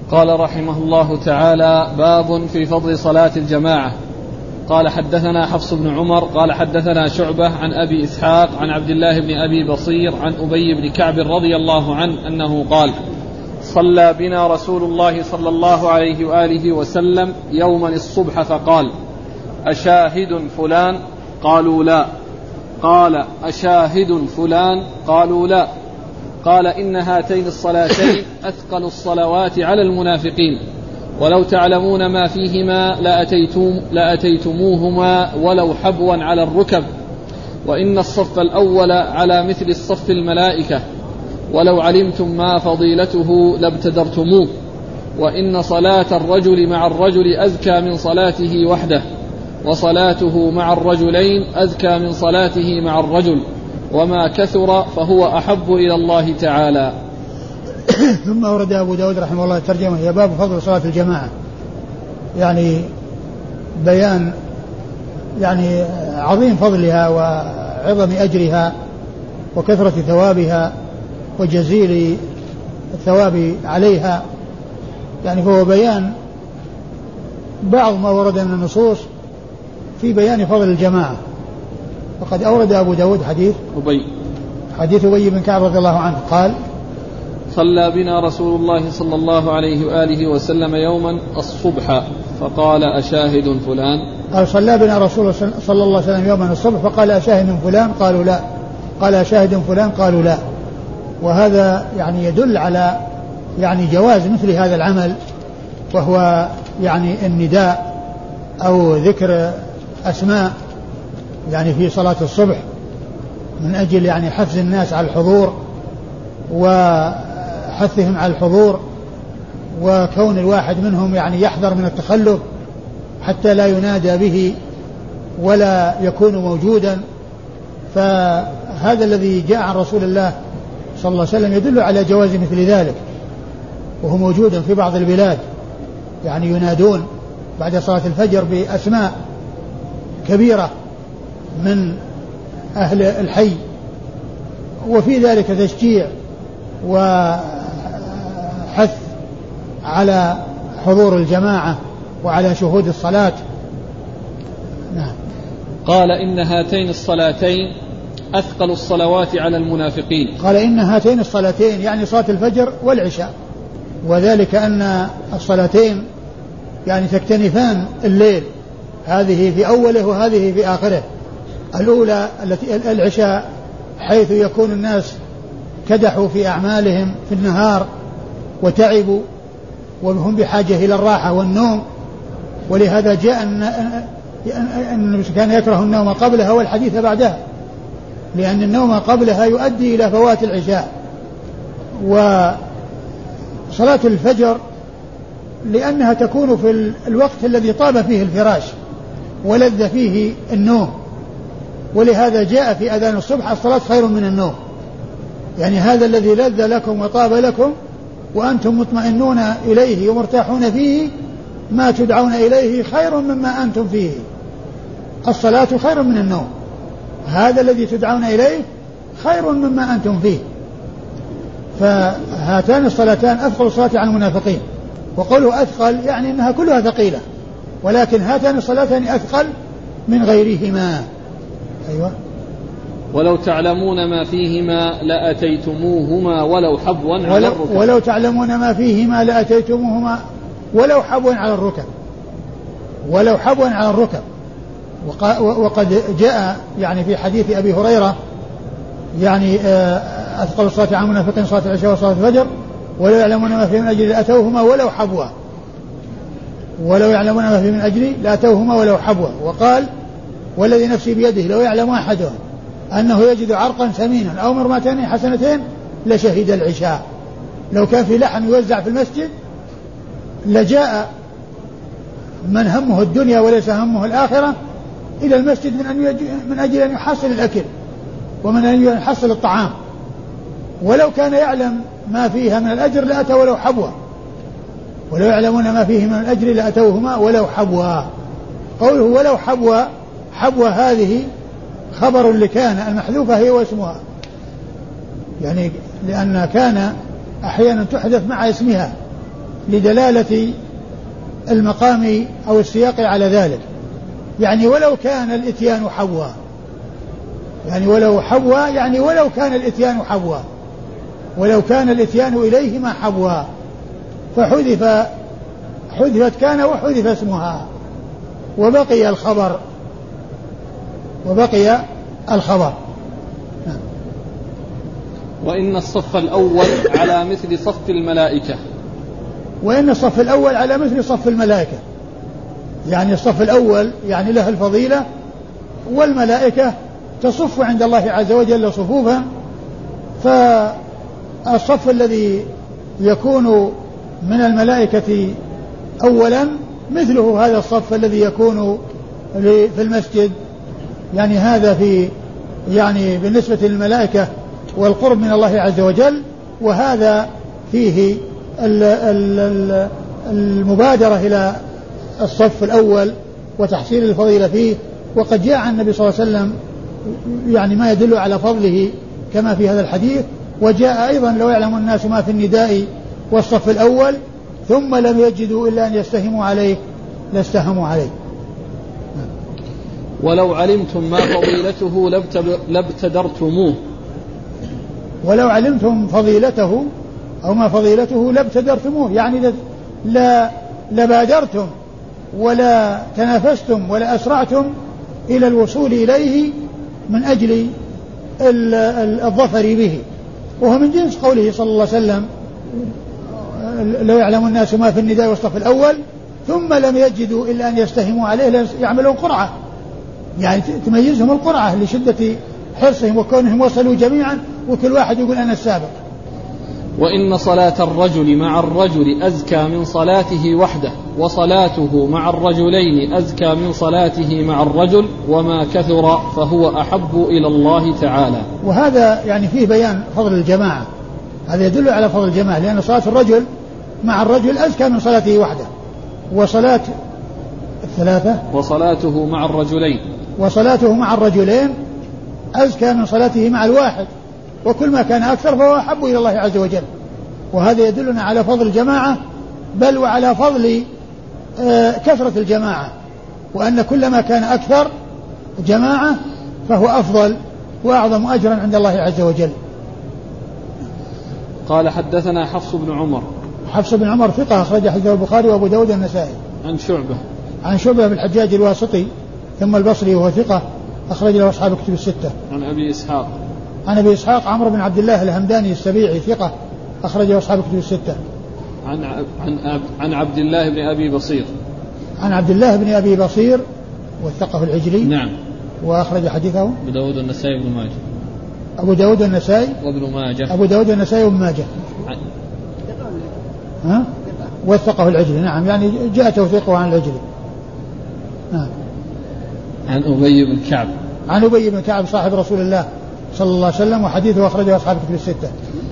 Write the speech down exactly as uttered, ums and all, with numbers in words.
قال رحمه الله تعالى: باب في فضل صلاة الجماعة. قال حدثنا حفص بن عمر قال حدثنا شعبة عن أبي إسحاق عن عبد الله بن أبي بصير عن أبي بن كعب رضي الله عنه أنه قال: صلى بنا رسول الله صلى الله عليه وآله وسلم يوما الصبح فقال: أشاهد فلان؟ قالوا لا. قال: أشاهد فلان؟ قالوا لا. قال: إن هاتين الصلاتين أثقل الصلوات على المنافقين، ولو تعلمون ما فيهما لأتيتم لأتيتموهما ولو حبوا على الركب، وإن الصف الأول على مثل الصف الملائكة، ولو علمتم ما فضيلته لابتدرتموه، وإن صلاة الرجل مع الرجل أزكى من صلاته وحده، وصلاته مع الرجلين أزكى من صلاته مع الرجل، وما كثر فهو أحب إلى الله تعالى. ثم ورد أبو داود رحمه الله الترجمة: هي باب فضل صلاة الجماعة، يعني بيان يعني عظيم فضلها وعظم أجرها وكثرة ثوابها وجزيل الثواب عليها، يعني فهو بيان بعض ما ورد من النصوص في بيان فضل الجماعة. وقد أورد أبو داود حديث أبي حديث أبي بن كعب رضي الله عنه قال: صلى بنا رسول الله صلى الله عليه وآله وسلم يوما الصبح فقال: أشاهد فلان؟ قال: صلى بنا رسول صلى الله عليه وسلم يوما الصبح فقال: أشاهد فلان؟ قالوا لا. قال: أشاهد فلان؟ قالوا لا. وهذا يعني يدل على يعني جواز مثل هذا العمل، وهو يعني النداء أو ذكر أسماء يعني في صلاة الصبح من أجل يعني حث الناس على الحضور وحثهم على الحضور، وكون الواحد منهم يعني يحذر من التخلف حتى لا ينادى به ولا يكون موجودا. فهذا الذي جاء عن رسول الله صلى الله عليه وسلم يدل على جواز مثل ذلك، وهو موجود في بعض البلاد، يعني ينادون بعد صلاة الفجر بأسماء كبيرة من أهل الحي، وفي ذلك تشجيع وحث على حضور الجماعة وعلى شهود الصلاة. نعم. قال: إن هاتين الصلاتين أثقل الصلوات على المنافقين. قال: إن هاتين الصلاتين يعني صلاة الفجر والعشاء، وذلك أن الصلاتين يعني تكتنفان الليل، هذه في أوله وهذه في آخره. الأولى التي العشاء حيث يكون الناس كدحوا في أعمالهم في النهار وتعبوا وهم بحاجة إلى الراحة والنوم، ولهذا جاء أن كان يكره النوم قبلها والحديث بعدها، لأن النوم قبلها يؤدي إلى فوات العشاء. وصلاة الفجر لأنها تكون في الوقت الذي طاب فيه الفراش ولذ فيه النوم، ولهذا جاء في أذان الصبح: الصلاة خير من النوم، يعني هذا الذي لذ لكم وطاب لكم وأنتم مطمئنون إليه ومرتاحون فيه، ما تدعون إليه خير مما أنتم فيه. الصلاة خير من النوم، هذا الذي تدعون إليه خير مما أنتم فيه. فهاتان الصلاتان أثقل الصلاة على المنافقين، وقوله أثقل يعني أنها كلها ثقيلة، ولكن هاتان الصلاتان أثقل من غيرهما. أيوة. ولو تعلمون ما فيهما لأتيتموهما ولو حبوا على الركب. ولو تعلمون ما فيهما لأتيتموهما ولو حبوا على الركب. ولو حبوا على الركب. وقد جاء يعني في حديث أبي هريرة يعني أثقل الصلاة على المنافقين صلاة العشاء وصلاة الفجر، ولو يعلمون ما فيه من أجل لأتوهما ولو حبوا. ولو يعلمون ما فيه من أجل لأتوهما ولو حبوا. وقال: والذي نفسي بيده لو يعلم أحدهم أنه يجد عرقا ثمينا أو مرمتين حسنتين لشهد العشاء. لو كان في لحم يوزع في المسجد لجاء من همه الدنيا وليس همه الآخرة إلى المسجد من, أن من أجل أن يحصل الأكل ومن أن يحصل الطعام، ولو كان يعلم ما فيها من الأجر لأتوا ولو حبوا. ولو يعلمون ما فيه من الأجر لأتوهما ولو حبوا. قوله ولو حبوا، حبوا هذه خبر لكان المحذوفة هي واسمها، يعني لأن كان أحيانا تحدث مع اسمها، لدلالة المقام أو السياق على ذلك. يعني ولو كان الإتيان حوا، يعني ولو حوا، يعني ولو كان الإتيان حوا، ولو كان الإتيان إليهما حوا، فحذف حذفت كان وحذف اسمها وبقي الخبر وبقي الخبر. وإن الصف الأول على مثل صف الملائكة. وإن الصف الأول على مثل صف الملائكة، يعني الصف الأول يعني له الفضيلة، والملائكة تصف عند الله عز وجل صفوفا، فالصف الذي يكون من الملائكة أولا مثله هذا الصف الذي يكون في المسجد، يعني هذا في يعني بالنسبة للملائكة والقرب من الله عز وجل، وهذا فيه المبادرة إلى الصف الأول وتحصيل الفضيلة فيه. وقد جاء عن النبي صلى الله عليه وسلم يعني ما يدل على فضله كما في هذا الحديث. وجاء أيضا لو يعلم الناس ما في النداء والصف الأول ثم لم يجدوا إلا أن يستهموا عليه لاستهموا عليه. ولو علمتم ما فضيلته لابتدرتموه. ولو علمتم فضيلته أو ما فضيلته لابتدرتموه، يعني لا لبادرتم ولا تنافستم ولا أسرعتم إلى الوصول إليه من أجل الظفر به. وهو من جنس قوله صلى الله عليه وسلم لو يعلم الناس ما في النداء والصف الأول ثم لم يجدوا إلا أن يستهموا عليه يعملون قرعة، يعني تميزهم القرعة لشدة حرصهم وكونهم وصلوا جميعا وكل واحد يقول أنا السابق. وإن صلاة الرجل مع الرجل أزكى من صلاته وحده، وصلاته مع الرجلين أزكى من صلاته مع الرجل، وما كثر فهو أحب إلى الله تعالى. وهذا يعني فيه بيان فضل الجماعة، هذا يدل على فضل الجماعة، لأن صلاة الرجل مع الرجل أزكى من صلاته وحده، وصلاة الثلاثة وصلاته مع الرجلين وصلاته مع الرجلين أزكى من صلاته مع الواحد، وكل ما كان أكثر فهو أحب إلى الله عز وجل. وهذا يدلنا على فضل الجماعة، بل وعلى فضل آه كثرة الجماعة، وأن كلما كان أكثر جماعة فهو أفضل وأعظم أجرا عند الله عز وجل. قال حدثنا حفص بن عمر. حفص بن عمر ثقة أخرج حديثه البخاري وأبو داود والنسائي. عن شعبة. عن شعبة بن الحجاج الواسطي ثم البصري وهو ثقة أخرج له أصحاب الكتب الستة. عن أبي إسحاق. عن أبي إسحاق عمرو بن عبد الله الهمداني السبيعي ثقة أخرج له أصحاب الكتب الستة. عن عن عن عبد الله بن أبي بصير. عن عبد الله بن أبي بصير والثقة العجلي. نعم. وأخرج حديثه أبو داود والنسائي وابن ماجه. أبو داود والنسائي وابن ماجه. أبو داود والنسائي وابن ماجه. عن... ها؟ والثقة العجلي، نعم، يعني جاء توثيقه عن العجلي. نعم. عن أبي بن كعب. عن أبي بن كعب صاحب رسول الله صلى الله عليه وسلم، وحديثه أخرجه أصحاب الكتب الستة.